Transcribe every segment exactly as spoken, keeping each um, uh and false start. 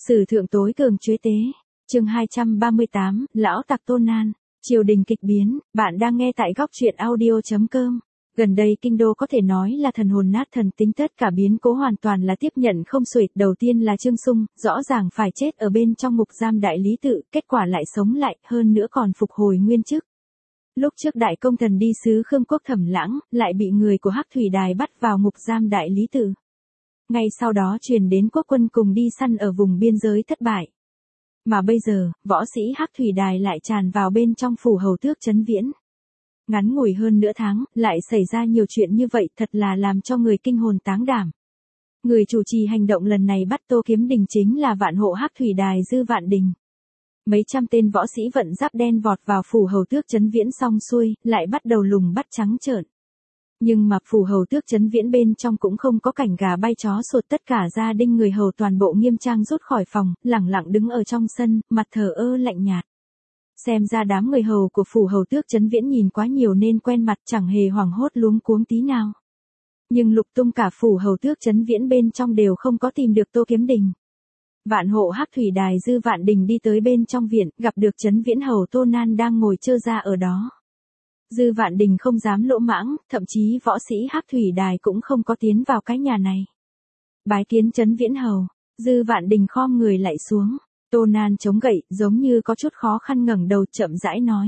Sử thượng tối cường chế tế. Chương hai trăm ba mươi tám, lão tặc Tô Nan. Triều đình kịch biến, bạn đang nghe tại góc truyện audio chấm com. Gần đây kinh đô có thể nói là thần hồn nát thần tính, tất cả biến cố hoàn toàn là tiếp nhận không xuể. Đầu tiên là Trương Sung, rõ ràng phải chết ở bên trong ngục giam đại lý tự, kết quả lại sống lại, hơn nữa còn phục hồi nguyên chức. Lúc trước đại công thần đi sứ Khương Quốc Thẩm Lãng, lại bị người của Hắc Thủy Đài bắt vào ngục giam đại lý tự. Ngay sau đó truyền đến Quốc quân cùng đi săn ở vùng biên giới thất bại. Mà bây giờ, võ sĩ Hắc Thủy Đài lại tràn vào bên trong phủ hầu tước Trấn Viễn. Ngắn ngủi hơn nửa tháng, lại xảy ra nhiều chuyện như vậy, thật là làm cho người kinh hồn táng đảm. Người chủ trì hành động lần này bắt Tô Kiếm Đình chính là vạn hộ Hắc Thủy Đài Dư Vạn Đình. Mấy trăm tên võ sĩ vận giáp đen vọt vào phủ hầu tước Trấn Viễn xong xuôi, lại bắt đầu lùng bắt trắng trợn. Nhưng mà phủ hầu tước Trấn Viễn bên trong cũng không có cảnh gà bay chó sột, tất cả gia đình người hầu toàn bộ nghiêm trang rút khỏi phòng, lẳng lặng đứng ở trong sân, mặt thờ ơ lạnh nhạt. Xem ra đám người hầu của phủ hầu tước Trấn Viễn nhìn quá nhiều nên quen mặt, chẳng hề hoảng hốt luống cuống tí nào. Nhưng lục tung cả phủ hầu tước Trấn Viễn bên trong đều không có tìm được Tô Kiếm Đình. Vạn hộ Hắc Thủy Đài Dư Vạn Đình đi tới bên trong viện, gặp được Trấn Viễn hầu Tô Nan đang ngồi trơ ra ở đó. Dư Vạn Đình không dám lỗ mãng, thậm chí võ sĩ Hắc Thủy Đài cũng không có tiến vào cái nhà này. Bái kiến Trấn Viễn hầu, Dư Vạn Đình khom người lại xuống. Tô Nan chống gậy, giống như có chút khó khăn ngẩng đầu chậm rãi nói.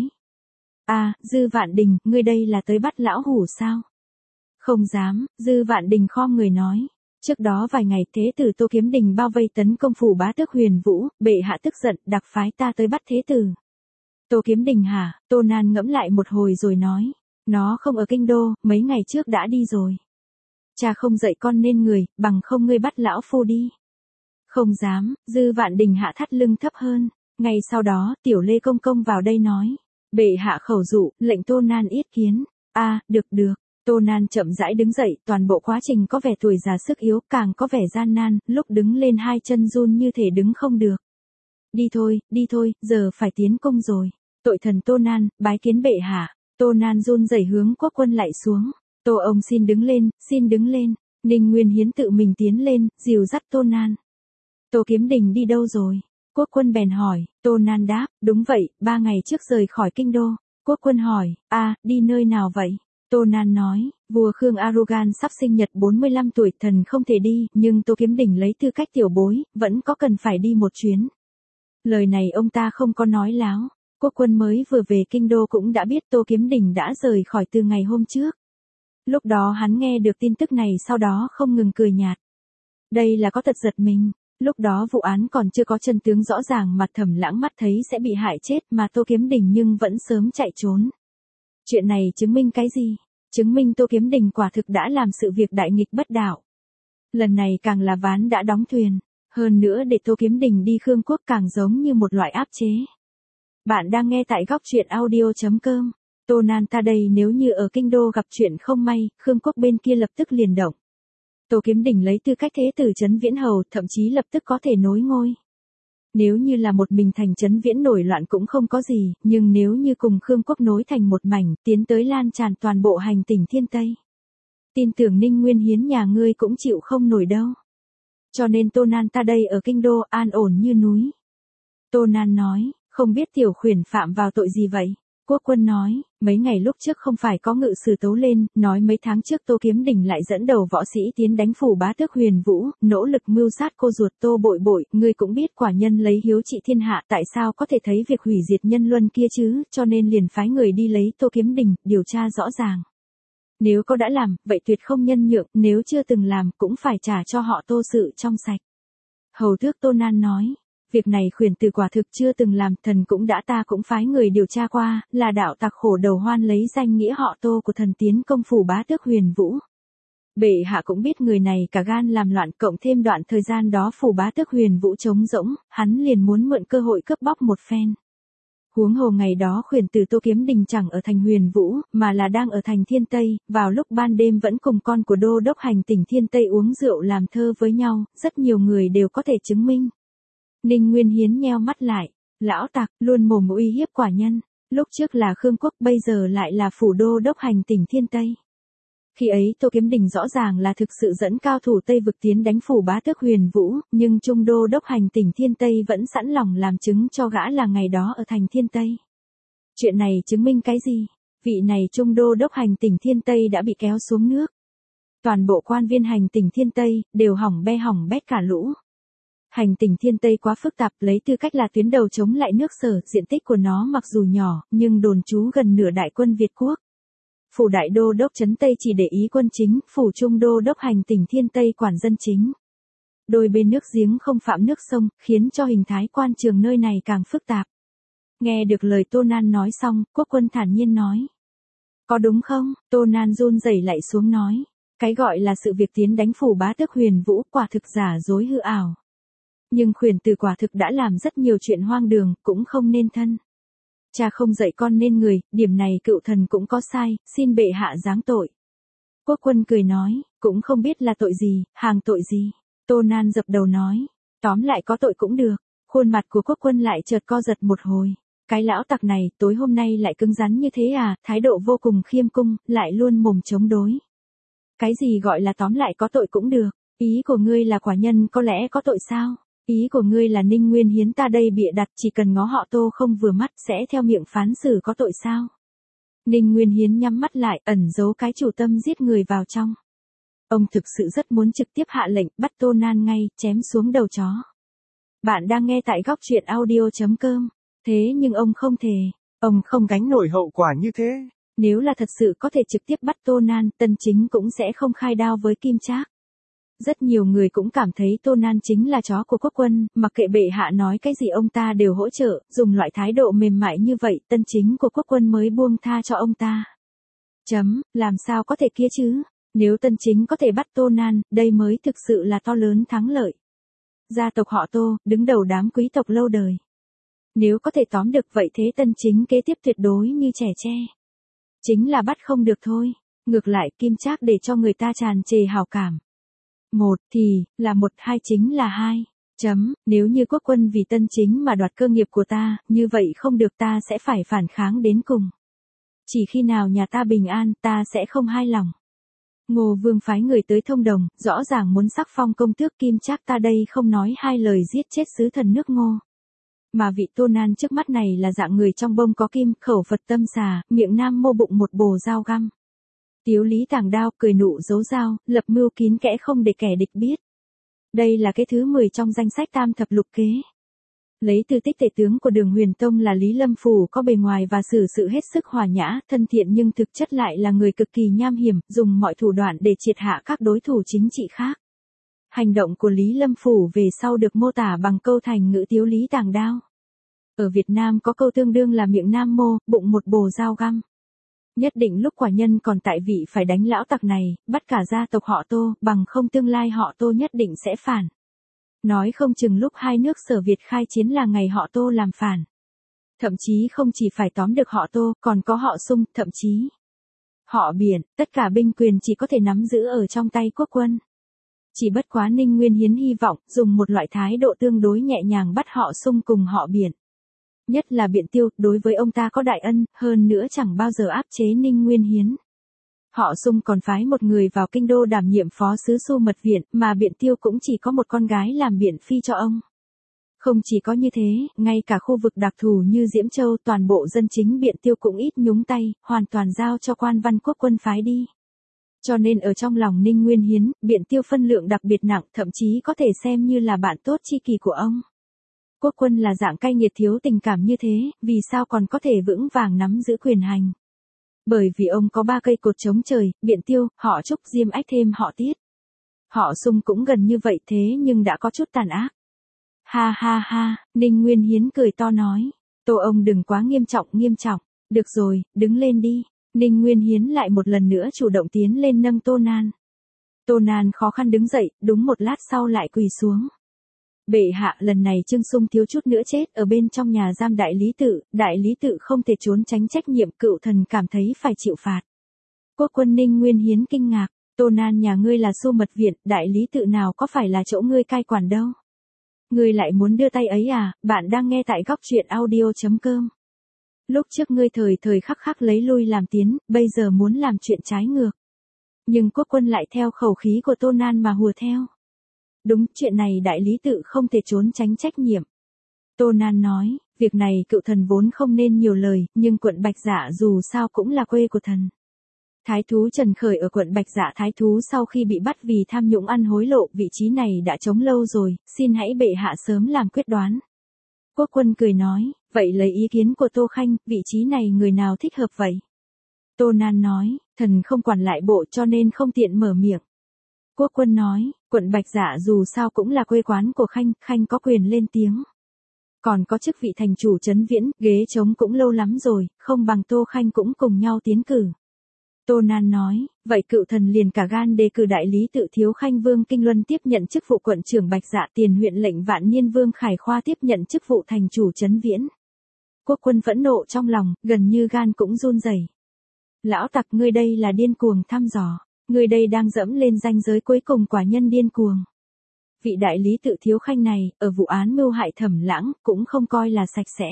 À, Dư Vạn Đình, ngươi đây là tới bắt lão hủ sao? Không dám, Dư Vạn Đình khom người nói. Trước đó vài ngày thế tử Tô Kiếm Đình bao vây tấn công phủ bá tước Huyền Vũ, bệ hạ tức giận, đặc phái ta tới bắt thế tử. Tô Kiếm Đình hả? Tô Nan ngẫm lại một hồi rồi nói. Nó không ở kinh đô, mấy ngày trước đã đi rồi. Cha không dạy con nên người, bằng không ngươi bắt lão phu đi. Không dám, Dư Vạn Đình hạ thắt lưng thấp hơn. Ngay sau đó, Tiểu Lê Công Công vào đây nói. Bệ hạ khẩu dụ, lệnh Tô Nan yết kiến. A, à, được được. Tô Nan chậm rãi đứng dậy, toàn bộ quá trình có vẻ tuổi già sức yếu, càng có vẻ gian nan, lúc đứng lên hai chân run như thể đứng không được. Đi thôi, đi thôi, giờ phải tiến cung rồi. Tội thần Tô Nan, bái kiến bệ hạ. Tô Nan run rẩy hướng Quốc quân lại xuống. Tô ông xin đứng lên, xin đứng lên. Ninh Nguyên Hiến tự mình tiến lên, dìu dắt Tô Nan. Tô Kiếm Đình đi đâu rồi? Quốc quân bèn hỏi. Tô Nan đáp, đúng vậy, ba ngày trước rời khỏi kinh đô. Quốc quân hỏi, a, à, đi nơi nào vậy? Tô Nan nói, vua Khương Arugan sắp sinh nhật bốn mươi lăm tuổi, thần không thể đi, nhưng Tô Kiếm Đình lấy tư cách tiểu bối, vẫn có cần phải đi một chuyến. Lời này ông ta không có nói láo. Quốc quân mới vừa về kinh đô cũng đã biết Tô Kiếm Đình đã rời khỏi từ ngày hôm trước. Lúc đó hắn nghe được tin tức này sau đó không ngừng cười nhạt. Đây là có tật giật mình. Lúc đó vụ án còn chưa có chân tướng rõ ràng mà Thẩm Lãng mắt thấy sẽ bị hại chết mà Tô Kiếm Đình nhưng vẫn sớm chạy trốn. Chuyện này chứng minh cái gì? Chứng minh Tô Kiếm Đình quả thực đã làm sự việc đại nghịch bất đạo. Lần này càng là ván đã đóng thuyền. Hơn nữa để Tô Kiếm Đình đi Khương Quốc càng giống như một loại áp chế. Bạn đang nghe tại góc truyện audio chấm com. Tô Nan ta đây nếu như ở kinh đô gặp chuyện không may, Khương Quốc bên kia lập tức liền động. Tô Kiếm Đình lấy tư cách thế tử Trấn Viễn hầu, thậm chí lập tức có thể nối ngôi. Nếu như là một mình thành Trấn Viễn nổi loạn cũng không có gì, nhưng nếu như cùng Khương Quốc nối thành một mảnh, tiến tới lan tràn toàn bộ hành tỉnh Thiên Tây. Tin tưởng Ninh Nguyên Hiến nhà ngươi cũng chịu không nổi đâu. Cho nên Tô Nan ta đây ở kinh đô an ổn như núi. Tô Nan nói, không biết tiểu khuyển phạm vào tội gì vậy? Quốc quân nói, mấy ngày lúc trước không phải có ngự sử tấu lên, nói mấy tháng trước Tô Kiếm Đình lại dẫn đầu võ sĩ tiến đánh phủ bá tước Huyền Vũ, nỗ lực mưu sát cô ruột Tô Bội Bội, ngươi cũng biết quả nhân lấy hiếu trị thiên hạ, tại sao có thể thấy việc hủy diệt nhân luân kia chứ, cho nên liền phái người đi lấy Tô Kiếm Đình, điều tra rõ ràng. Nếu có đã làm, vậy tuyệt không nhân nhượng, nếu chưa từng làm, cũng phải trả cho họ Tô sự trong sạch. Hầu tước Tô Nan nói. Việc này khuyển tử quả thực chưa từng làm, thần cũng đã ta cũng phái người điều tra qua, là đạo tặc khổ đầu hoan lấy danh nghĩa họ Tô của thần tiến công phủ bá tước Huyền Vũ. Bệ hạ cũng biết người này cả gan làm loạn, cộng thêm đoạn thời gian đó phủ bá tước Huyền Vũ trống rỗng, hắn liền muốn mượn cơ hội cướp bóc một phen. Huống hồ ngày đó khuyển tử Tô Kiếm Đình chẳng ở thành Huyền Vũ, mà là đang ở thành Thiên Tây, vào lúc ban đêm vẫn cùng con của đô đốc hành tỉnh Thiên Tây uống rượu làm thơ với nhau, rất nhiều người đều có thể chứng minh. Ninh Nguyên Hiến nheo mắt lại, lão tặc, luôn mồm uy hiếp quả nhân, lúc trước là Khương Quốc bây giờ lại là phủ đô đốc hành tỉnh Thiên Tây. Khi ấy Tô Kiếm Đình rõ ràng là thực sự dẫn cao thủ Tây vực tiến đánh phủ bá tước Huyền Vũ, nhưng Trung Đô đốc hành tỉnh Thiên Tây vẫn sẵn lòng làm chứng cho gã là ngày đó ở thành Thiên Tây. Chuyện này chứng minh cái gì? Vị này Trung Đô đốc hành tỉnh Thiên Tây đã bị kéo xuống nước. Toàn bộ quan viên hành tỉnh Thiên Tây đều hỏng be hỏng bét cả lũ. Hành tỉnh Thiên Tây quá phức tạp, lấy tư cách là tuyến đầu chống lại nước Sở, diện tích của nó mặc dù nhỏ, nhưng đồn trú gần nửa đại quân Việt quốc. Phủ đại đô đốc trấn Tây chỉ để ý quân chính, phủ Trung Đô đốc hành tỉnh Thiên Tây quản dân chính. Đôi bên nước giếng không phạm nước sông, khiến cho hình thái quan trường nơi này càng phức tạp. Nghe được lời Tô Nan nói xong, quốc quân thản nhiên nói. Có đúng không? Tô Nan run rẩy lạy xuống nói. Cái gọi là sự việc tiến đánh phủ bá tước Huyền Vũ quả thực giả dối hư ảo. Nhưng khuyển tử quả thực đã làm rất nhiều chuyện hoang đường, cũng không nên thân. Cha không dạy con nên người, điểm này cựu thần cũng có sai, xin bệ hạ giáng tội. Quốc quân cười nói, cũng không biết là tội gì, hàng tội gì. Tô Nan dập đầu nói, tóm lại có tội cũng được. Khuôn mặt của quốc quân lại chợt co giật một hồi. Cái lão tặc này tối hôm nay lại cứng rắn như thế à, thái độ vô cùng khiêm cung, lại luôn mồm chống đối. Cái gì gọi là tóm lại có tội cũng được, ý của ngươi là quả nhân có lẽ có tội sao? Ý của ngươi là Ninh Nguyên Hiến ta đây bịa đặt chỉ cần ngó họ Tô không vừa mắt sẽ theo miệng phán xử có tội sao? Ninh Nguyên Hiến nhắm mắt lại ẩn giấu cái chủ tâm giết người vào trong. Ông thực sự rất muốn trực tiếp hạ lệnh bắt Tô Nan ngay, chém xuống đầu chó. Bạn đang nghe tại góc truyện audio chấm com. Thế nhưng ông không thể, ông không gánh nổi hậu quả như thế. Nếu là thật sự có thể trực tiếp bắt Tô Nan, Tân Chính cũng sẽ không khai đao với Kim Trác. Rất nhiều người cũng cảm thấy Tô Nan chính là chó của quốc quân, mặc kệ bệ hạ nói cái gì ông ta đều hỗ trợ, dùng loại thái độ mềm mại như vậy, Tân Chính của quốc quân mới buông tha cho ông ta. Chấm, làm sao có thể kia chứ? Nếu Tân Chính có thể bắt Tô Nan, đây mới thực sự là to lớn thắng lợi. Gia tộc họ Tô, đứng đầu đám quý tộc lâu đời. Nếu có thể tóm được vậy thế Tân Chính kế tiếp tuyệt đối như trẻ tre. Chính là bắt không được thôi. Ngược lại Kim Trác để cho người ta tràn trề hào cảm. Một thì, là một, hai chính là hai. Chấm, nếu như quốc quân vì Tân Chính mà đoạt cơ nghiệp của ta, như vậy không được ta sẽ phải phản kháng đến cùng. Chỉ khi nào nhà ta bình an, ta sẽ không hai lòng. Ngô Vương phái người tới thông đồng, rõ ràng muốn sắc phong công tước Kim Trác ta đây không nói hai lời giết chết sứ thần nước Ngô. Mà vị Tô Nan trước mắt này là dạng người trong bông có kim, khẩu Phật tâm xà, miệng nam mô bụng một bồ dao găm. Tiếu lý tàng đao, cười nụ giấu dao, lập mưu kín kẽ không để kẻ địch biết. Đây là cái thứ mười trong danh sách tam thập lục kế. Lấy tư tích tể tướng của Đường Huyền Tông là Lý Lâm Phủ có bề ngoài và xử sự hết sức hòa nhã, thân thiện nhưng thực chất lại là người cực kỳ nham hiểm, dùng mọi thủ đoạn để triệt hạ các đối thủ chính trị khác. Hành động của Lý Lâm Phủ về sau được mô tả bằng câu thành ngữ tiếu lý tàng đao. Ở Việt Nam có câu tương đương là miệng nam mô, bụng một bồ dao găm. Nhất định lúc quả nhân còn tại vị phải đánh lão tặc này, bắt cả gia tộc họ Tô, bằng không tương lai họ Tô nhất định sẽ phản. Nói không chừng lúc hai nước Sở Việt khai chiến là ngày họ Tô làm phản. Thậm chí không chỉ phải tóm được họ Tô, còn có họ Sung, thậm chí họ Biển, tất cả binh quyền chỉ có thể nắm giữ ở trong tay quốc quân. Chỉ bất quá Ninh Nguyên Hiến hy vọng dùng một loại thái độ tương đối nhẹ nhàng bắt họ Sung cùng họ Biển. Nhất là Biện Tiêu, đối với ông ta có đại ân, hơn nữa chẳng bao giờ áp chế Ninh Nguyên Hiến. Họ Sung còn phái một người vào kinh đô đảm nhiệm phó sứ Xu Mật Viện, mà Biện Tiêu cũng chỉ có một con gái làm biện phi cho ông. Không chỉ có như thế, ngay cả khu vực đặc thù như Diễm Châu toàn bộ dân chính Biện Tiêu cũng ít nhúng tay, hoàn toàn giao cho quan văn quốc quân phái đi. Cho nên ở trong lòng Ninh Nguyên Hiến, Biện Tiêu phân lượng đặc biệt nặng, thậm chí có thể xem như là bạn tốt tri kỷ của ông. Quốc quân là dạng cay nghiệt thiếu tình cảm như thế, vì sao còn có thể vững vàng nắm giữ quyền hành? Bởi vì ông có ba cây cột chống trời, Biện Tiêu, họ Trúc, Diêm Ách thêm họ Tiết. Họ Sung cũng gần như vậy thế nhưng đã có chút tàn ác. Ha ha ha, Ninh Nguyên Hiến cười to nói. Tô ông đừng quá nghiêm trọng nghiêm trọng. Được rồi, đứng lên đi. Ninh Nguyên Hiến lại một lần nữa chủ động tiến lên nâng Tô Nan. Tô Nan khó khăn đứng dậy, đúng một lát sau lại quỳ xuống. Bệ hạ, lần này Trương Sung thiếu chút nữa chết ở bên trong nhà giam Đại Lý Tự, Đại Lý Tự không thể trốn tránh trách nhiệm, cựu thần cảm thấy phải chịu phạt. Quốc quân Ninh Nguyên Hiến kinh ngạc, Tô Nan nhà ngươi là Xu Mật Viện, Đại Lý Tự nào có phải là chỗ ngươi cai quản đâu. Ngươi lại muốn đưa tay ấy à, bạn đang nghe tại góc truyện audio chấm com. Lúc trước ngươi thời thời khắc khắc lấy lui làm tiến, bây giờ muốn làm chuyện trái ngược. Nhưng quốc quân lại theo khẩu khí của Tô Nan mà hùa theo. Đúng, chuyện này đại lý tự không thể trốn tránh trách nhiệm. Tô Nan nói, việc này cựu thần vốn không nên nhiều lời, nhưng quận Bạch Dạ dù sao cũng là quê của thần. Thái thú Trần Khởi ở quận Bạch Dạ thái thú sau khi bị bắt vì tham nhũng ăn hối lộ, vị trí này đã trống lâu rồi, xin hãy bệ hạ sớm làm quyết đoán. Quốc quân cười nói, vậy lấy ý kiến của Tô Khanh, vị trí này người nào thích hợp vậy? Tô Nan nói, thần không quản lại bộ cho nên không tiện mở miệng. Quốc quân nói, quận Bạch Dạ dù sao cũng là quê quán của Khanh, Khanh có quyền lên tiếng. Còn có chức vị thành chủ Trấn Viễn, ghế trống cũng lâu lắm rồi, không bằng Tô Khanh cũng cùng nhau tiến cử. Tô Nan nói, vậy cựu thần liền cả gan đề cử đại lý tự Thiếu Khanh Vương Kinh Luân tiếp nhận chức vụ quận trưởng Bạch Dạ, tiền huyện lệnh Vạn Niên Vương Khải Khoa tiếp nhận chức vụ thành chủ Trấn Viễn. Quốc quân phẫn nộ trong lòng, gần như gan cũng run rẩy. Lão tặc, ngươi đây là điên cuồng thăm dò, ngươi đây đang dẫm lên ranh giới cuối cùng quả nhân điên cuồng. Vị đại lý tự Thiếu Khanh này, ở vụ án mưu hại Thẩm Lãng, cũng không coi là sạch sẽ.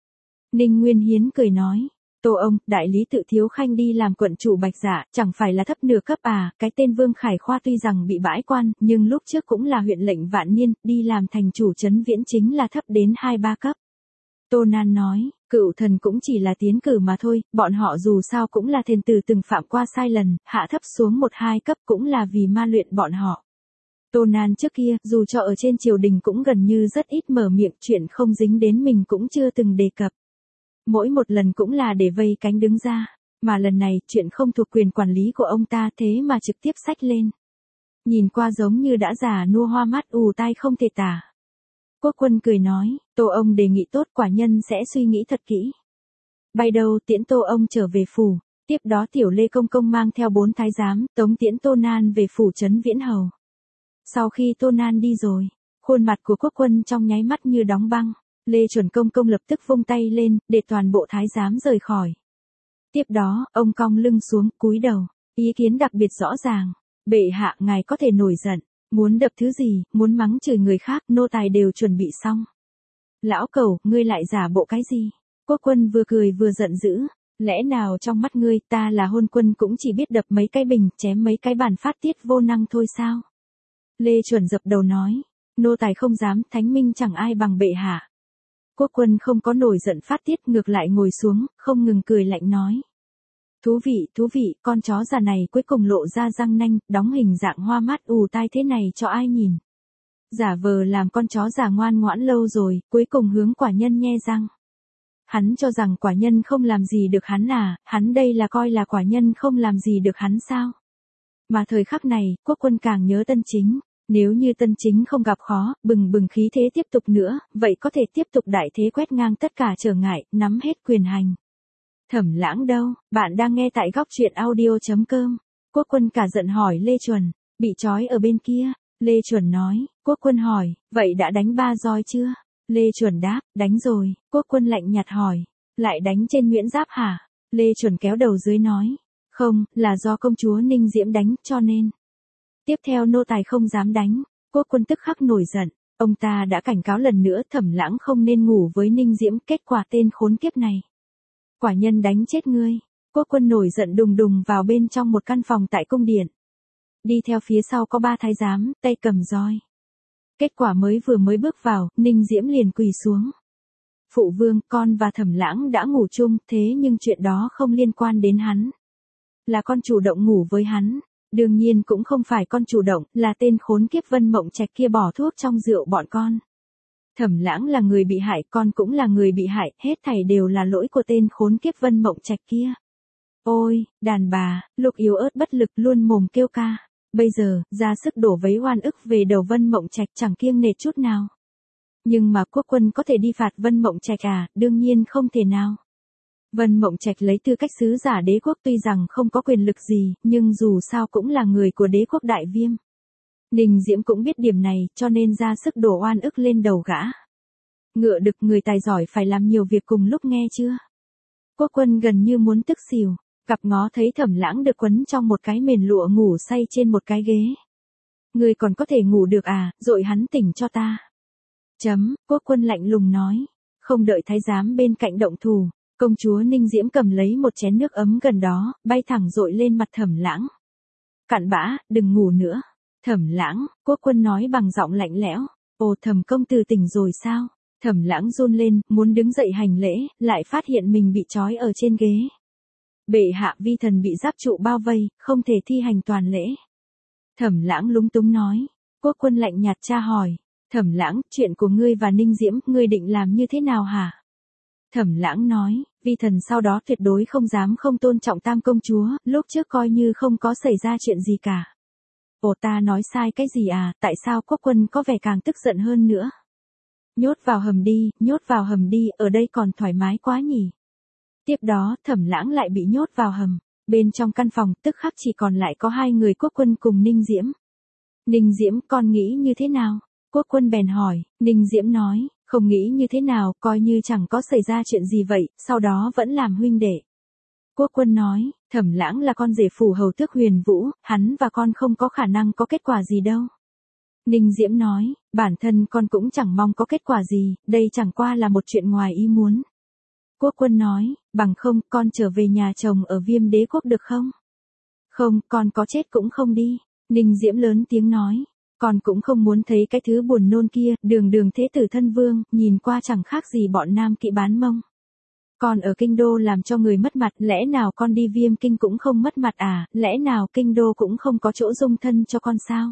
Ninh Nguyên Hiến cười nói, Tô ông, đại lý tự Thiếu Khanh đi làm quận chủ Bạch Dạ, chẳng phải là thấp nửa cấp à, cái tên Vương Khải Khoa tuy rằng bị bãi quan, nhưng lúc trước cũng là huyện lệnh Vạn Niên, đi làm thành chủ Trấn Viễn chính là thấp đến hai ba cấp. Tô Nan nói, cựu thần cũng chỉ là tiến cử mà thôi, bọn họ dù sao cũng là thền tử từng phạm qua sai lần, hạ thấp xuống một hai cấp cũng là vì ma luyện bọn họ. Tô Nan trước kia, dù cho ở trên triều đình cũng gần như rất ít mở miệng, chuyện không dính đến mình cũng chưa từng đề cập. Mỗi một lần cũng là để vây cánh đứng ra, mà lần này, chuyện không thuộc quyền quản lý của ông ta thế mà trực tiếp xách lên. Nhìn qua giống như đã già nua hoa mắt ù tai không thể tả. Quốc quân cười nói, Tô ông đề nghị tốt, quả nhân sẽ suy nghĩ thật kỹ. Bay đầu tiễn Tô ông trở về phủ, tiếp đó tiểu Lê Công Công mang theo bốn thái giám, tống tiễn Tô Nan về phủ Trấn Viễn Hầu. Sau khi Tô Nan đi rồi, khuôn mặt của quốc quân trong nháy mắt như đóng băng. Lê Chuẩn Công Công lập tức vung tay lên, để toàn bộ thái giám rời khỏi. Tiếp đó, ông cong lưng xuống, cúi đầu, ý kiến đặc biệt rõ ràng. Bệ hạ, ngài có thể nổi giận, muốn đập thứ gì, muốn mắng chửi người khác, nô tài đều chuẩn bị xong. Lão Cẩu, ngươi lại giả bộ cái gì? Quốc quân vừa cười vừa giận dữ, lẽ nào trong mắt ngươi, ta là hôn quân cũng chỉ biết đập mấy cái bình, chém mấy cái bàn phát tiết vô năng thôi sao? Lê Chuẩn dập đầu nói, nô tài không dám, thánh minh chẳng ai bằng bệ hạ. Quốc quân không có nổi giận phát tiết, ngược lại ngồi xuống, không ngừng cười lạnh nói. Thú vị, thú vị, con chó già này cuối cùng lộ ra răng nanh, đóng hình dạng hoa mắt ù tai thế này cho ai nhìn. Giả vờ làm con chó già ngoan ngoãn lâu rồi, cuối cùng hướng quả nhân nhe răng. Hắn cho rằng quả nhân không làm gì được hắn à, hắn đây là coi là quả nhân không làm gì được hắn sao. Mà thời khắc này, quốc quân càng nhớ Tân Chính. Nếu như Tân Chính không gặp khó, bừng bừng khí thế tiếp tục nữa, vậy có thể tiếp tục đại thế quét ngang tất cả trở ngại, nắm hết quyền hành. Thẩm Lãng đâu? Bạn đang nghe tại góc truyện audio chấm com. Quốc quân cả giận hỏi Lê Chuẩn, bị trói ở bên kia. Lê Chuẩn nói, quốc quân hỏi, vậy đã đánh ba roi chưa? Lê Chuẩn đáp, đánh rồi. Quốc quân lạnh nhạt hỏi, lại đánh trên Nguyễn Giáp hả? Lê Chuẩn kéo đầu dưới nói, không, là do công chúa Ninh Diễm đánh, cho nên. Tiếp theo nô tài không dám đánh, quốc quân tức khắc nổi giận, ông ta đã cảnh cáo lần nữa Thẩm Lãng không nên ngủ với Ninh Diễm, kết quả tên khốn kiếp này. Quả nhân đánh chết ngươi, quốc quân nổi giận đùng đùng vào bên trong một căn phòng tại cung điện. Đi theo phía sau có ba thái giám, tay cầm roi. Kết quả mới vừa mới bước vào, Ninh Diễm liền quỳ xuống. Phụ vương, con và Thẩm Lãng đã ngủ chung, thế nhưng chuyện đó không liên quan đến hắn. Là con chủ động ngủ với hắn. Đương nhiên cũng không phải con chủ động, là tên khốn kiếp Vân Mộng Trạch kia bỏ thuốc trong rượu bọn con. Thẩm Lãng là người bị hại, con cũng là người bị hại, hết thảy đều là lỗi của tên khốn kiếp Vân Mộng Trạch kia. Ôi, đàn bà, Lục yếu ớt bất lực luôn mồm kêu ca. Bây giờ, ra sức đổ vấy oan ức về đầu Vân Mộng Trạch chẳng kiêng nể chút nào. Nhưng mà quốc quân có thể đi phạt Vân Mộng Trạch à, đương nhiên không thể nào. Vân Mộng Trạch lấy tư cách sứ giả đế quốc tuy rằng không có quyền lực gì, nhưng dù sao cũng là người của đế quốc Đại Viêm. Ninh Diễm cũng biết điểm này, cho nên ra sức đổ oan ức lên đầu gã. Ngựa đực người tài giỏi phải làm nhiều việc cùng lúc nghe chưa? Quốc quân gần như muốn tức xỉu, cặp ngó thấy Thẩm Lãng được quấn trong một cái mền lụa ngủ say trên một cái ghế. Người còn có thể ngủ được à, dội hắn tỉnh cho ta. Chấm, quốc quân lạnh lùng nói, không đợi thái giám bên cạnh động thủ. Công chúa Ninh Diễm cầm lấy một chén nước ấm gần đó, bay thẳng dội lên mặt Thẩm Lãng. cặn bã, đừng ngủ nữa. Thẩm Lãng, Quốc Quân nói bằng giọng lạnh lẽo. Ồ, Thẩm công tử tỉnh rồi sao? Thẩm Lãng run lên, muốn đứng dậy hành lễ, lại phát hiện mình bị trói ở trên ghế. Bệ hạ, vi thần bị giáp trụ bao vây, không thể thi hành toàn lễ. Thẩm Lãng lúng túng nói. Quốc Quân lạnh nhạt tra hỏi. Thẩm Lãng, chuyện của ngươi và Ninh Diễm, ngươi định làm như thế nào hả? Thẩm Lãng nói, vi thần sau đó tuyệt đối không dám không tôn trọng Tam công chúa, lúc trước coi như không có xảy ra chuyện gì cả. Ồ, ta nói sai cái gì à, tại sao Quốc Quân có vẻ càng tức giận hơn nữa? Nhốt vào hầm đi, nhốt vào hầm đi, ở đây còn thoải mái quá nhỉ. Tiếp đó, Thẩm Lãng lại bị nhốt vào hầm. Bên trong căn phòng, tức khắc chỉ còn lại có hai người Quốc Quân cùng Ninh Diễm. Ninh Diễm, con nghĩ như thế nào? Quốc Quân bèn hỏi. Ninh Diễm nói, không nghĩ như thế nào, coi như chẳng có xảy ra chuyện gì vậy, sau đó vẫn làm huynh đệ. Quốc Quân nói, Thẩm Lãng là con rể phủ hầu tước Huyền Vũ, hắn và con không có khả năng có kết quả gì đâu. Ninh Diễm nói, bản thân con cũng chẳng mong có kết quả gì, đây chẳng qua là một chuyện ngoài ý muốn. Quốc Quân nói, bằng không, con trở về nhà chồng ở Viêm Đế Quốc được không? Không, con có chết cũng không đi. Ninh Diễm lớn tiếng nói, con cũng không muốn thấy cái thứ buồn nôn kia, đường đường thế tử thân vương, nhìn qua chẳng khác gì bọn nam kỵ bán mông. Con ở kinh đô làm cho người mất mặt, lẽ nào con đi Viêm Kinh cũng không mất mặt à, lẽ nào kinh đô cũng không có chỗ dung thân cho con sao?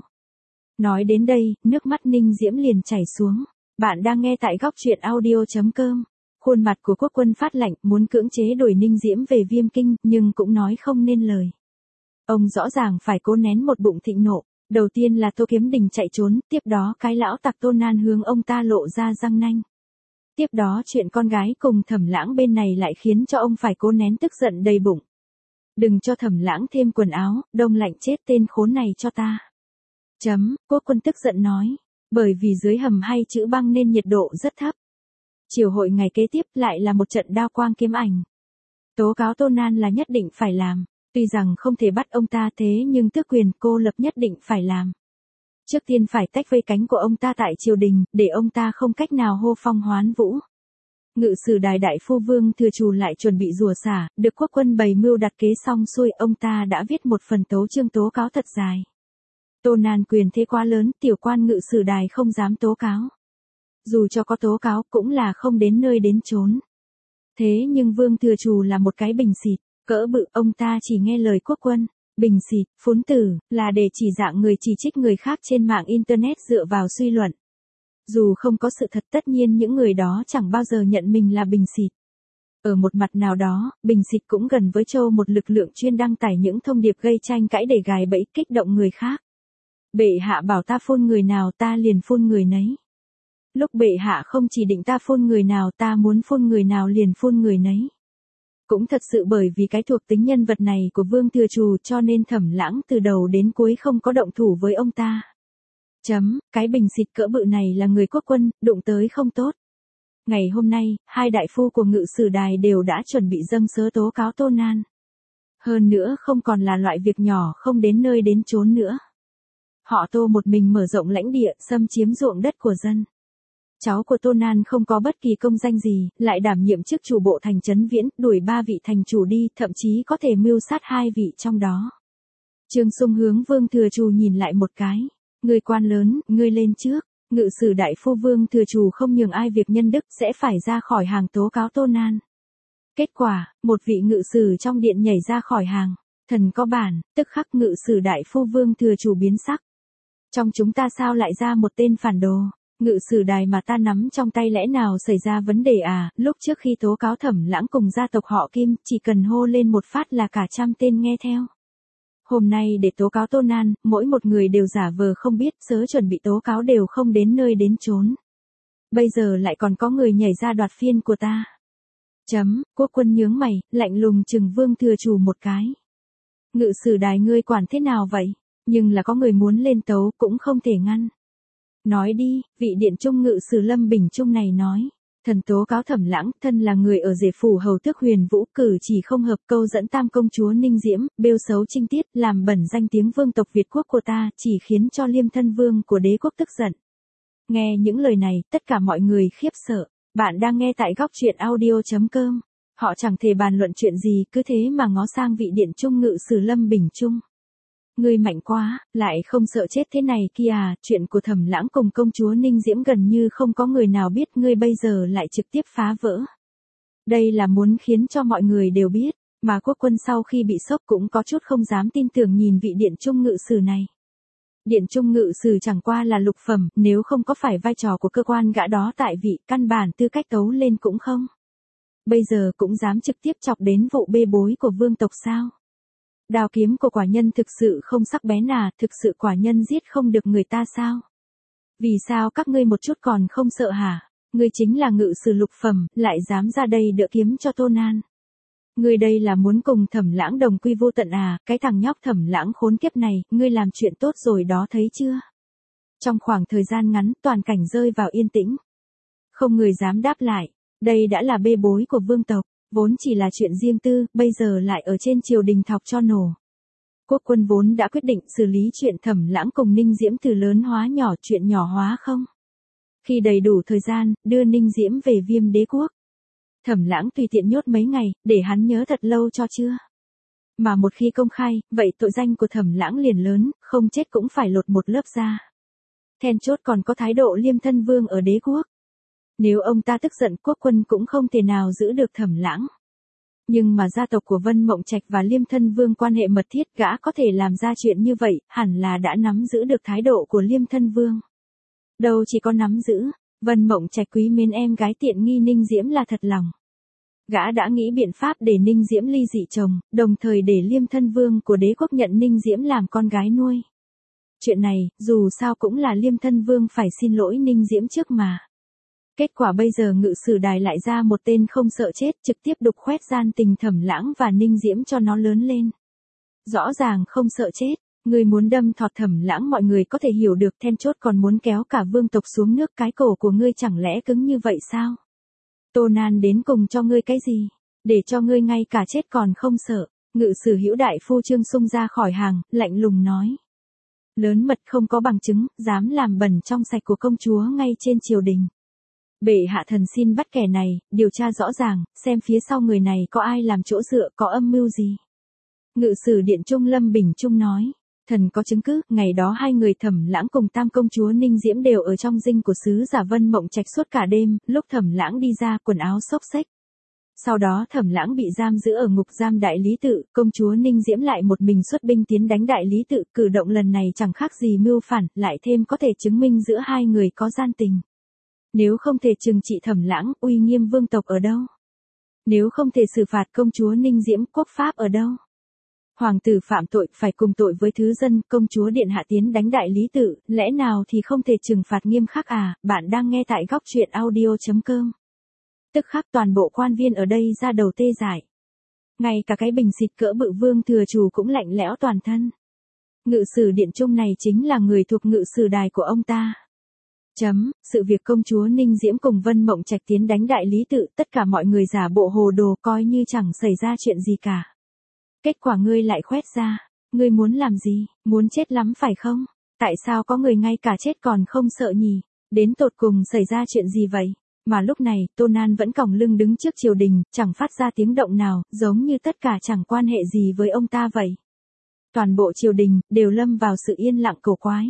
Nói đến đây, nước mắt Ninh Diễm liền chảy xuống. Bạn đang nghe tại góc truyện audio chấm com. Khuôn mặt của Quốc Quân phát lạnh, muốn cưỡng chế đuổi Ninh Diễm về Viêm Kinh, nhưng cũng nói không nên lời. Ông rõ ràng phải cố nén một bụng thịnh nộ. Đầu tiên là Tô Kiếm Đình chạy trốn, tiếp đó cái lão tặc Tô Nan hướng ông ta lộ ra răng nanh. Tiếp đó chuyện con gái cùng Thẩm Lãng bên này lại khiến cho ông phải cố nén tức giận đầy bụng. Đừng cho Thẩm Lãng thêm quần áo, đông lạnh chết tên khốn này cho ta. Chấm, Quốc Quân tức giận nói. Bởi vì dưới hầm hay chữ băng nên nhiệt độ rất thấp. Chiều hội ngày kế tiếp lại là một trận đao quang kiếm ảnh. Tố cáo Tô Nan là nhất định phải làm. Tuy rằng không thể bắt ông ta thế nhưng tước quyền cô lập nhất định phải làm. Trước tiên phải tách vây cánh của ông ta tại triều đình, để ông ta không cách nào hô phong hoán vũ. Ngự sử đài đại phu Vương Thừa Trù lại chuẩn bị rủa xả, được Quốc Quân bày mưu đặt kế xong xuôi, ông ta đã viết một phần tấu chương tố cáo thật dài. Tô Nan quyền thế quá lớn, tiểu quan ngự sử đài không dám tố cáo. Dù cho có tố cáo cũng là không đến nơi đến chốn. Thế nhưng Vương Thừa Trù là một cái bình xịt, cỡ bự, ông ta chỉ nghe lời Quốc Quân. Bình xịt, phún tử, là để chỉ dạng người chỉ trích người khác trên mạng Internet dựa vào suy luận. Dù không có sự thật, tất nhiên những người đó chẳng bao giờ nhận mình là bình xịt. Ở một mặt nào đó, bình xịt cũng gần với châu một lực lượng chuyên đăng tải những thông điệp gây tranh cãi để gài bẫy kích động người khác. Bệ hạ bảo ta phun người nào ta liền phun người nấy. Lúc bệ hạ không chỉ định ta phun người nào, ta muốn phun người nào liền phun người nấy. Cũng thật sự bởi vì cái thuộc tính nhân vật này của Vương Thừa Trù cho nên Thẩm Lãng từ đầu đến cuối không có động thủ với ông ta. Chấm, cái bình xịt cỡ bự này là người Quốc Quân, đụng tới không tốt. Ngày hôm nay, hai đại phu của ngự sử đài đều đã chuẩn bị dâng sớ tố cáo Tô Nan. Hơn nữa không còn là loại việc nhỏ không đến nơi đến chốn nữa. Họ Tô một mình mở rộng lãnh địa, xâm chiếm ruộng đất của dân. Cháu của Tô Nan không có bất kỳ công danh gì, lại đảm nhiệm chức chủ bộ thành Trấn Viễn, đuổi ba vị thành chủ đi, thậm chí có thể mưu sát hai vị trong đó. Trương Sung hướng Vương Thừa Trù nhìn lại một cái. Người quan lớn, ngươi lên trước. Ngự sử đại phu Vương Thừa Trù không nhường ai việc nhân đức, sẽ phải ra khỏi hàng tố cáo Tô Nan. Kết quả, một vị ngự sử trong điện nhảy ra khỏi hàng. Thần có bản, tức khắc ngự sử đại phu Vương Thừa Trù biến sắc. Trong chúng ta sao lại ra một tên phản đồ? Ngự sử đài mà ta nắm trong tay lẽ nào xảy ra vấn đề à? Lúc trước khi tố cáo Thẩm Lãng cùng gia tộc họ Kim, chỉ cần hô lên một phát là cả trăm tên nghe theo. Hôm nay để tố cáo Tô Nan, mỗi một người đều giả vờ không biết, sớ chuẩn bị tố cáo đều không đến nơi đến chốn. Bây giờ lại còn có người nhảy ra đoạt phiên của ta. Chấm, Quốc Quân nhướng mày, lạnh lùng chừng Vương Thừa Trù một cái. Ngự sử đài ngươi quản thế nào vậy? Nhưng là có người muốn lên tấu cũng không thể ngăn. Nói đi, vị điện trung ngự sử Lâm Bình Trung này nói. Thần tố cáo Thẩm Lãng, thân là người ở rể phủ hầu tước Huyền Vũ, cử chỉ không hợp, câu dẫn Tam công chúa Ninh Diễm, bêu xấu trinh tiết, làm bẩn danh tiếng vương tộc Việt quốc của ta, chỉ khiến cho Liêm thân vương của đế quốc tức giận. Nghe những lời này, tất cả mọi người khiếp sợ. Bạn đang nghe tại góc truyện audio chấm com. Họ chẳng thể bàn luận chuyện gì, cứ thế mà ngó sang vị điện trung ngự sử Lâm Bình Trung. Ngươi mạnh quá, lại không sợ chết thế này kia à, chuyện của Thẩm Lãng cùng công chúa Ninh Diễm gần như không có người nào biết, ngươi bây giờ lại trực tiếp phá vỡ. Đây là muốn khiến cho mọi người đều biết, mà Quốc Quân sau khi bị sốc cũng có chút không dám tin tưởng nhìn vị điện trung ngự sử này. Điện trung ngự sử chẳng qua là lục phẩm, nếu không có phải vai trò của cơ quan gã đó tại vị, căn bản tư cách tấu lên cũng không. Bây giờ cũng dám trực tiếp chọc đến vụ bê bối của vương tộc sao? Đao kiếm của quả nhân thực sự không sắc bén à, thực sự quả nhân giết không được người ta sao? Vì sao các ngươi một chút còn không sợ hả? Ngươi chính là ngự sử lục phẩm, lại dám ra đây đỡ kiếm cho Tô Nan. Ngươi đây là muốn cùng Thẩm Lãng đồng quy vô tận à, cái thằng nhóc Thẩm Lãng khốn kiếp này, ngươi làm chuyện tốt rồi đó thấy chưa? Trong khoảng thời gian ngắn, toàn cảnh rơi vào yên tĩnh. Không người dám đáp lại, đây đã là bê bối của vương tộc, vốn chỉ là chuyện riêng tư, bây giờ lại ở trên triều đình thọc cho nổ. Quốc Quân vốn đã quyết định xử lý chuyện Thẩm Lãng cùng Ninh Diễm từ lớn hóa nhỏ, chuyện nhỏ hóa không. Khi đầy đủ thời gian, đưa Ninh Diễm về Viêm Đế quốc. Thẩm Lãng tùy tiện nhốt mấy ngày, để hắn nhớ thật lâu cho chưa. Mà một khi công khai, vậy tội danh của Thẩm Lãng liền lớn, không chết cũng phải lột một lớp da. Then chốt còn có thái độ Liêm Thân Vương ở đế quốc. Nếu ông ta tức giận, Quốc Quân cũng không thể nào giữ được Thẩm Lãng. Nhưng mà gia tộc của Vân Mộng Trạch và Liêm Thân Vương quan hệ mật thiết, gã có thể làm ra chuyện như vậy, hẳn là đã nắm giữ được thái độ của Liêm Thân Vương. Đâu chỉ có nắm giữ, Vân Mộng Trạch quý mến em gái tiện nghi Ninh Diễm là thật lòng. Gã đã nghĩ biện pháp để Ninh Diễm ly dị chồng, đồng thời để Liêm Thân Vương của đế quốc nhận Ninh Diễm làm con gái nuôi. Chuyện này, dù sao cũng là Liêm Thân Vương phải xin lỗi Ninh Diễm trước mà. Kết quả bây giờ ngự sử đài lại ra một tên không sợ chết, trực tiếp đục khoét gian tình Thẩm Lãng và Ninh Diễm cho nó lớn lên. Rõ ràng không sợ chết, người muốn đâm thọt Thẩm Lãng mọi người có thể hiểu được, then chốt còn muốn kéo cả vương tộc xuống nước, cái cổ của ngươi chẳng lẽ cứng như vậy sao? Tô Nan đến cùng cho ngươi cái gì? Để cho ngươi ngay cả chết còn không sợ. Ngự sử Hữu đại phu Trương Sung ra khỏi hàng, lạnh lùng nói. Lớn mật không có bằng chứng, dám làm bẩn trong sạch của công chúa ngay trên triều đình. Bệ hạ thần xin bắt kẻ này, điều tra rõ ràng, xem phía sau người này có ai làm chỗ dựa, có âm mưu gì. Ngự sử điện Trung Lâm Bình Trung nói. Thần có chứng cứ, ngày đó hai người Thẩm Lãng cùng Tam công chúa Ninh Diễm đều ở trong dinh của sứ giả Vân Mộng Trạch suốt cả đêm, lúc Thẩm Lãng đi ra quần áo xốc xếch. Sau đó Thẩm Lãng bị giam giữ ở ngục giam Đại Lý Tự, công chúa Ninh Diễm lại một mình xuất binh tiến đánh Đại Lý Tự, cử động lần này chẳng khác gì mưu phản, lại thêm có thể chứng minh giữa hai người có gian tình. Nếu không thể trừng trị Thẩm Lãng, uy nghiêm vương tộc ở đâu? Nếu không thể xử phạt công chúa Ninh Diễm, quốc pháp ở đâu? Hoàng tử phạm tội phải cùng tội với thứ dân, công chúa điện hạ tiến đánh Đại Lý Tự, lẽ nào thì không thể trừng phạt nghiêm khắc à? Bạn đang nghe tại góc truyện audio chấm com. Tức khắc toàn bộ quan viên ở đây ra đầu tê dại. Ngay cả cái bình xịt cỡ bự vương thừa chủ cũng lạnh lẽo toàn thân. Ngự sử điện Trung này chính là người thuộc ngự sử đài của ông ta. Chấm, sự việc công chúa Ninh Diễm cùng Vân Mộng Trạch tiến đánh Đại Lý Tự, tất cả mọi người giả bộ hồ đồ coi như chẳng xảy ra chuyện gì cả. Kết quả ngươi lại khoét ra, ngươi muốn làm gì, muốn chết lắm phải không? Tại sao có người ngay cả chết còn không sợ nhỉ? Đến tột cùng xảy ra chuyện gì vậy? Mà lúc này, Tô Nan vẫn còng lưng đứng trước triều đình, chẳng phát ra tiếng động nào, giống như tất cả chẳng quan hệ gì với ông ta vậy. Toàn bộ triều đình, đều lâm vào sự yên lặng cổ quái.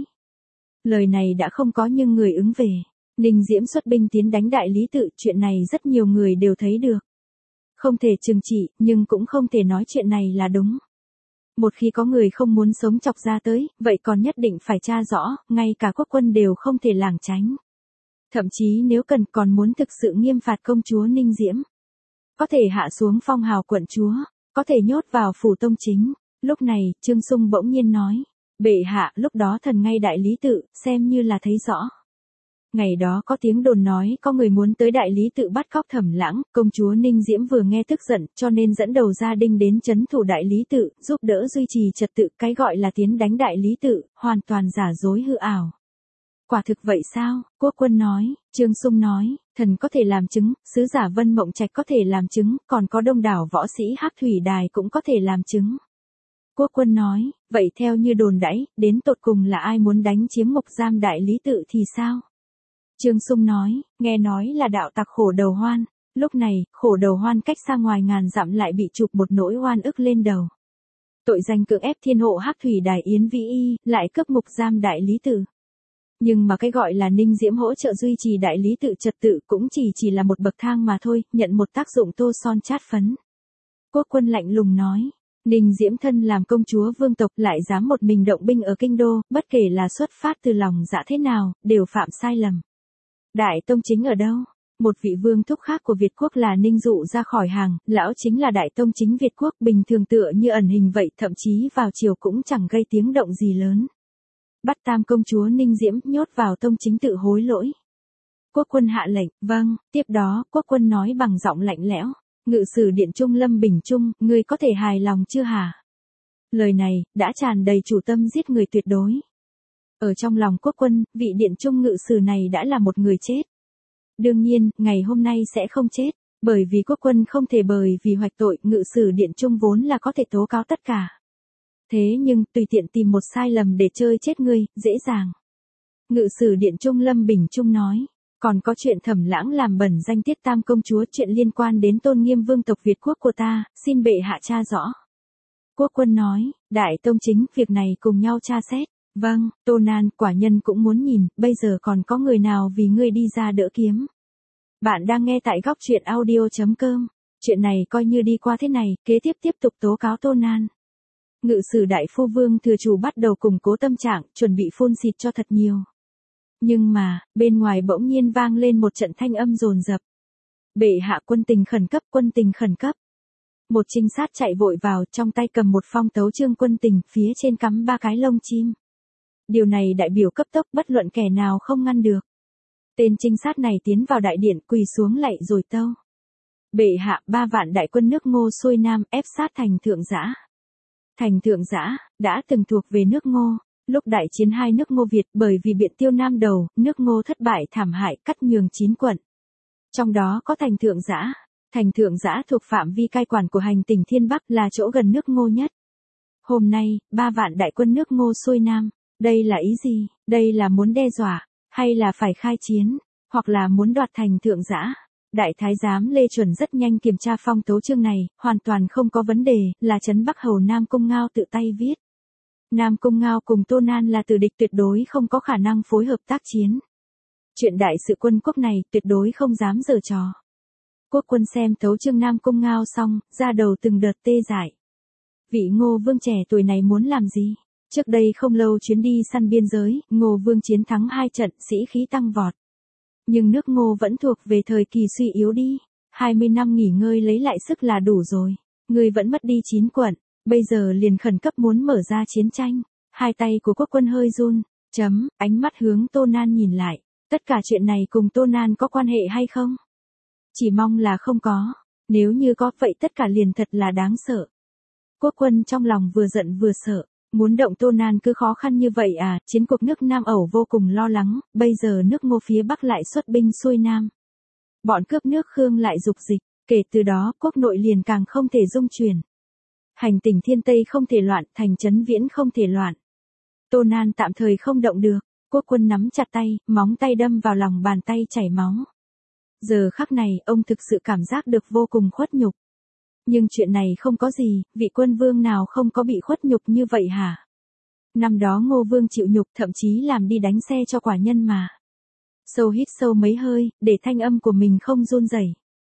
Lời này đã không có nhưng người ứng về. Ninh Diễm xuất binh tiến đánh Đại Lý Tự, chuyện này rất nhiều người đều thấy được. Không thể trừng trị, nhưng cũng không thể nói chuyện này là đúng. Một khi có người không muốn sống chọc ra tới, vậy còn nhất định phải tra rõ, ngay cả quốc quân đều không thể lảng tránh. Thậm chí nếu cần còn muốn thực sự nghiêm phạt công chúa Ninh Diễm. Có thể hạ xuống phong hào quận chúa, có thể nhốt vào phủ tông chính. Lúc này, Trương Sung bỗng nhiên nói. Bệ hạ, lúc đó thần ngay Đại Lý Tự, xem như là thấy rõ. Ngày đó có tiếng đồn nói có người muốn tới Đại Lý Tự bắt cóc Thẩm Lãng, công chúa Ninh Diễm vừa nghe tức giận, cho nên dẫn đầu gia đình đến trấn thủ Đại Lý Tự, giúp đỡ duy trì trật tự, cái gọi là tiến đánh Đại Lý Tự, hoàn toàn giả dối hư ảo. Quả thực vậy sao? Quốc quân nói, Trương Sung nói, thần có thể làm chứng, sứ giả Vân Mộng Trạch có thể làm chứng, còn có đông đảo võ sĩ Hắc Thủy Đài cũng có thể làm chứng. Quốc quân nói, vậy theo như đồn đãi, đến tột cùng là ai muốn đánh chiếm ngục giam Đại Lý Tự thì sao? Trương Sung nói, nghe nói là đạo tặc Khổ Đầu Hoan. Lúc này, Khổ Đầu Hoan cách xa ngoài ngàn dặm lại bị chụp một nỗi oan ức lên đầu. Tội danh cưỡng ép thiên hộ Hắc Thủy Đài Yến Vĩ Y, lại cướp ngục giam đại lý tự. Nhưng mà cái gọi là Ninh Diễm hỗ trợ duy trì đại lý tự trật tự cũng chỉ chỉ là một bậc thang mà thôi, nhận một tác dụng tô son chát phấn. Quốc Quân lạnh lùng nói, Ninh Diễm thân làm công chúa vương tộc lại dám một mình động binh ở kinh đô, bất kể là xuất phát từ lòng dạ thế nào, đều phạm sai lầm. Đại tông chính ở đâu? Một vị vương thúc khác của Việt quốc là Ninh Dụ ra khỏi hàng, lão chính là đại tông chính Việt quốc, bình thường tựa như ẩn hình vậy, thậm chí vào chiều cũng chẳng gây tiếng động gì lớn. Bắt tam công chúa Ninh Diễm nhốt vào tông chính tự hối lỗi. Quốc Quân hạ lệnh, vâng, tiếp đó, Quốc Quân nói bằng giọng lạnh lẽo, Ngự sử điện Trung Lâm Bình Trung, ngươi có thể hài lòng chưa hả? Lời này, đã tràn đầy chủ tâm giết người tuyệt đối. Ở trong lòng Quốc Quân, vị điện Trung ngự sử này đã là một người chết. Đương nhiên, ngày hôm nay sẽ không chết, bởi vì Quốc Quân không thể bởi vì hoạch tội, ngự sử điện Trung vốn là có thể tố cáo tất cả. Thế nhưng, tùy tiện tìm một sai lầm để chơi chết ngươi, dễ dàng. Ngự sử điện Trung Lâm Bình Trung nói, còn có chuyện Thẩm Lãng làm bẩn danh tiết tam công chúa, chuyện liên quan đến tôn nghiêm vương tộc Việt quốc của ta, xin bệ hạ tra rõ. Quốc Quân nói, đại tông chính, việc này cùng nhau tra xét. Vâng, Tô Nan, quả nhân cũng muốn nhìn, bây giờ còn có người nào vì ngươi đi ra đỡ kiếm. Bạn đang nghe tại góc truyện audio chấm com. Chuyện này coi như đi qua thế này, kế tiếp tiếp tục tố cáo Tô Nan. Ngự sử đại phu Vương Thừa Chủ bắt đầu củng cố tâm trạng, chuẩn bị phun xịt cho thật nhiều. Nhưng mà, bên ngoài bỗng nhiên vang lên một trận thanh âm dồn dập. Bệ hạ, quân tình khẩn cấp, quân tình khẩn cấp. Một trinh sát chạy vội vào, trong tay cầm một phong tấu chương quân tình, phía trên cắm ba cái lông chim. Điều này đại biểu cấp tốc, bất luận kẻ nào không ngăn được. Tên trinh sát này tiến vào đại điện, quỳ xuống lạy rồi tâu. Bệ hạ, ba vạn đại quân nước Ngô xuôi nam, ép sát thành Thượng Giã. Thành Thượng Giã, đã từng thuộc về nước Ngô. Lúc đại chiến hai nước Ngô Việt, bởi vì Biện Tiêu Nam đầu, nước Ngô thất bại thảm hại, cắt nhường chín quận. Trong đó có thành Thượng Giã. Thành Thượng Giã thuộc phạm vi cai quản của hành tỉnh Thiên Bắc, là chỗ gần nước Ngô nhất. Hôm nay, ba vạn đại quân nước Ngô xuôi nam. Đây là ý gì? Đây là muốn đe dọa, hay là phải khai chiến, hoặc là muốn đoạt thành Thượng Giã? Đại thái giám Lê Chuẩn rất nhanh kiểm tra phong tấu chương này, hoàn toàn không có vấn đề, là Trấn Bắc Hầu Nam Cung Ngao tự tay viết. Nam Cung Ngao cùng Tô Nan là tử địch, tuyệt đối không có khả năng phối hợp tác chiến. Chuyện đại sự quân quốc này tuyệt đối không dám giở trò. Quốc Quân xem tấu chương Nam Cung Ngao xong, ra đầu từng đợt tê dại. Vị Ngô Vương trẻ tuổi này muốn làm gì? Trước đây không lâu chuyến đi săn biên giới, Ngô Vương chiến thắng hai trận, sĩ khí tăng vọt. Nhưng nước Ngô vẫn thuộc về thời kỳ suy yếu đi. hai mươi năm nghỉ ngơi lấy lại sức là đủ rồi. Người vẫn mất đi chín quận, bây giờ liền khẩn cấp muốn mở ra chiến tranh. Hai tay của Quốc Quân hơi run, chấm, ánh mắt hướng Tô Nan nhìn lại. Tất cả chuyện này cùng Tô Nan có quan hệ hay không? Chỉ mong là không có. Nếu như có vậy tất cả liền thật là đáng sợ. Quốc Quân trong lòng vừa giận vừa sợ. Muốn động Tô Nan cứ khó khăn như vậy à, chiến cuộc nước Nam Ẩu vô cùng lo lắng, bây giờ nước Ngô phía Bắc lại xuất binh xuôi Nam. Bọn cướp nước Khương lại dục dịch, kể từ đó quốc nội liền càng không thể dung chuyển. Hành tỉnh Thiên Tây không thể loạn, thành trấn Viễn không thể loạn. Tô Nan tạm thời không động được, Quốc Quân nắm chặt tay, móng tay đâm vào lòng bàn tay chảy máu. Giờ khắc này, ông thực sự cảm giác được vô cùng khuất nhục. Nhưng chuyện này không có gì, vị quân vương nào không có bị khuất nhục như vậy hả? Năm đó Ngô Vương chịu nhục, thậm chí làm đi đánh xe cho quả nhân mà. Sâu hít sâu mấy hơi, để thanh âm của mình không run rẩy.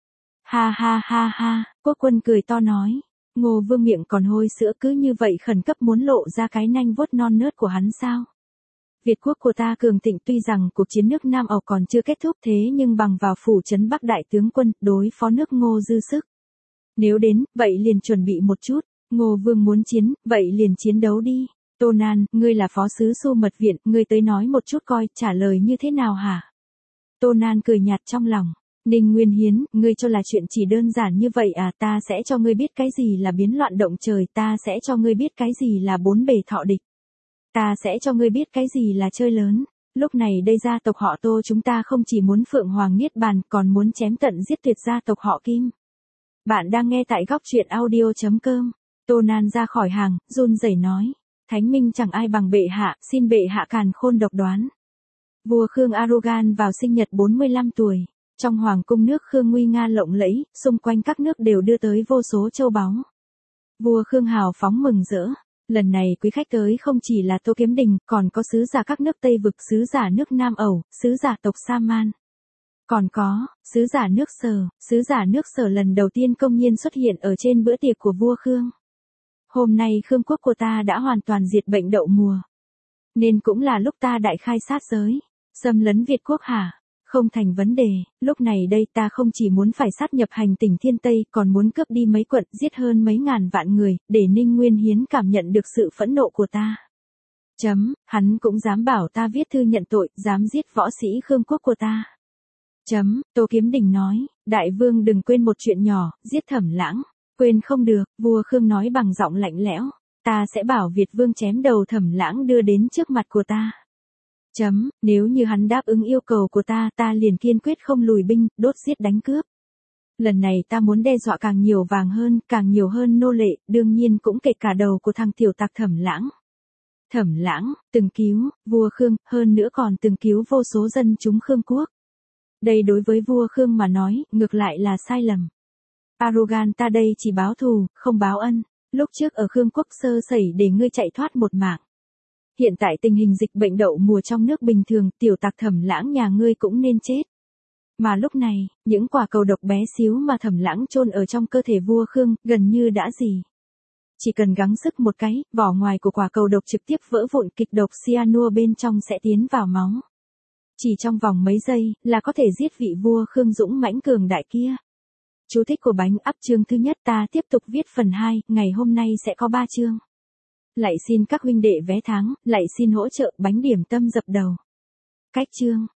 Ha ha ha ha, Quốc Quân cười to nói. Ngô Vương miệng còn hôi sữa, cứ như vậy khẩn cấp muốn lộ ra cái nanh vuốt non nớt của hắn sao? Việt quốc của ta cường thịnh, tuy rằng cuộc chiến nước Nam Ẩu còn chưa kết thúc, thế nhưng bằng vào phủ trấn Bắc đại tướng quân, đối phó nước Ngô dư sức. Nếu đến, vậy liền chuẩn bị một chút. Ngô Vương muốn chiến, vậy liền chiến đấu đi. Tô Nan, ngươi là phó sứ Xu Mật Viện, ngươi tới nói một chút coi, trả lời như thế nào hả? Tô Nan cười nhạt trong lòng. Ninh Nguyên Hiến, ngươi cho là chuyện chỉ đơn giản như vậy à? Ta sẽ cho ngươi biết cái gì là biến loạn động trời, ta sẽ cho ngươi biết cái gì là bốn bề thọ địch. Ta sẽ cho ngươi biết cái gì là chơi lớn. Lúc này đây gia tộc họ Tô chúng ta không chỉ muốn Phượng Hoàng Niết Bàn, còn muốn chém tận giết tuyệt gia tộc họ Kim. Bạn đang nghe tại góc truyện audio chấm com. Tô Nan ra khỏi hàng, run rẩy nói. Thánh minh chẳng ai bằng bệ hạ, xin bệ hạ càn khôn độc đoán. Vua Khương Arogan vào sinh nhật bốn mươi lăm tuổi. Trong hoàng cung nước Khương nguy nga lộng lẫy, xung quanh các nước đều đưa tới vô số châu báu. Vua Khương hào phóng mừng rỡ. Lần này quý khách tới không chỉ là Tô Kiếm Đình, còn có sứ giả các nước Tây Vực, sứ giả nước Nam Ẩu, sứ giả tộc Sa-man. Còn có, sứ giả nước Sở, sứ giả nước Sở lần đầu tiên công nhiên xuất hiện ở trên bữa tiệc của vua Khương. Hôm nay Khương quốc của ta đã hoàn toàn diệt bệnh đậu mùa. Nên cũng là lúc ta đại khai sát giới. Xâm lấn Việt quốc hả? Không thành vấn đề, lúc này đây ta không chỉ muốn phải sát nhập hành tỉnh Thiên Tây, còn muốn cướp đi mấy quận, giết hơn mấy ngàn vạn người, để Ninh Nguyên Hiến cảm nhận được sự phẫn nộ của ta. Chấm, hắn cũng dám bảo ta viết thư nhận tội, dám giết võ sĩ Khương quốc của ta. Chấm, Tô Kiếm Đình nói, đại vương đừng quên một chuyện nhỏ, giết Thẩm Lãng. Quên không được, vua Khương nói bằng giọng lạnh lẽo, ta sẽ bảo Việt vương chém đầu Thẩm Lãng đưa đến trước mặt của ta. Chấm, nếu như hắn đáp ứng yêu cầu của ta, ta liền kiên quyết không lùi binh, đốt giết đánh cướp. Lần này ta muốn đe dọa càng nhiều vàng hơn, càng nhiều hơn nô lệ, đương nhiên cũng kể cả đầu của thằng tiểu tặc Thẩm Lãng. Thẩm Lãng, từng cứu, vua Khương, hơn nữa còn từng cứu vô số dân chúng Khương quốc. Đây đối với vua Khương mà nói, ngược lại là sai lầm. Arrogant, ta đây chỉ báo thù, không báo ân. Lúc trước ở Khương quốc sơ sẩy để ngươi chạy thoát một mạng. Hiện tại tình hình dịch bệnh đậu mùa trong nước bình thường, tiểu tặc Thẩm Lãng nhà ngươi cũng nên chết. Mà lúc này, những quả cầu độc bé xíu mà Thẩm Lãng chôn ở trong cơ thể vua Khương, gần như đã gì. Chỉ cần gắng sức một cái, vỏ ngoài của quả cầu độc trực tiếp vỡ vụn, kịch độc cyanua bên trong sẽ tiến vào máu. Chỉ trong vòng mấy giây, là có thể giết vị vua Khương dũng mãnh cường đại kia. Chú thích của bánh ắp chương thứ nhất, ta tiếp tục viết phần hai, ngày hôm nay sẽ có ba chương. Lại xin các huynh đệ vé tháng, lại xin hỗ trợ bánh điểm tâm dập đầu. Cách chương.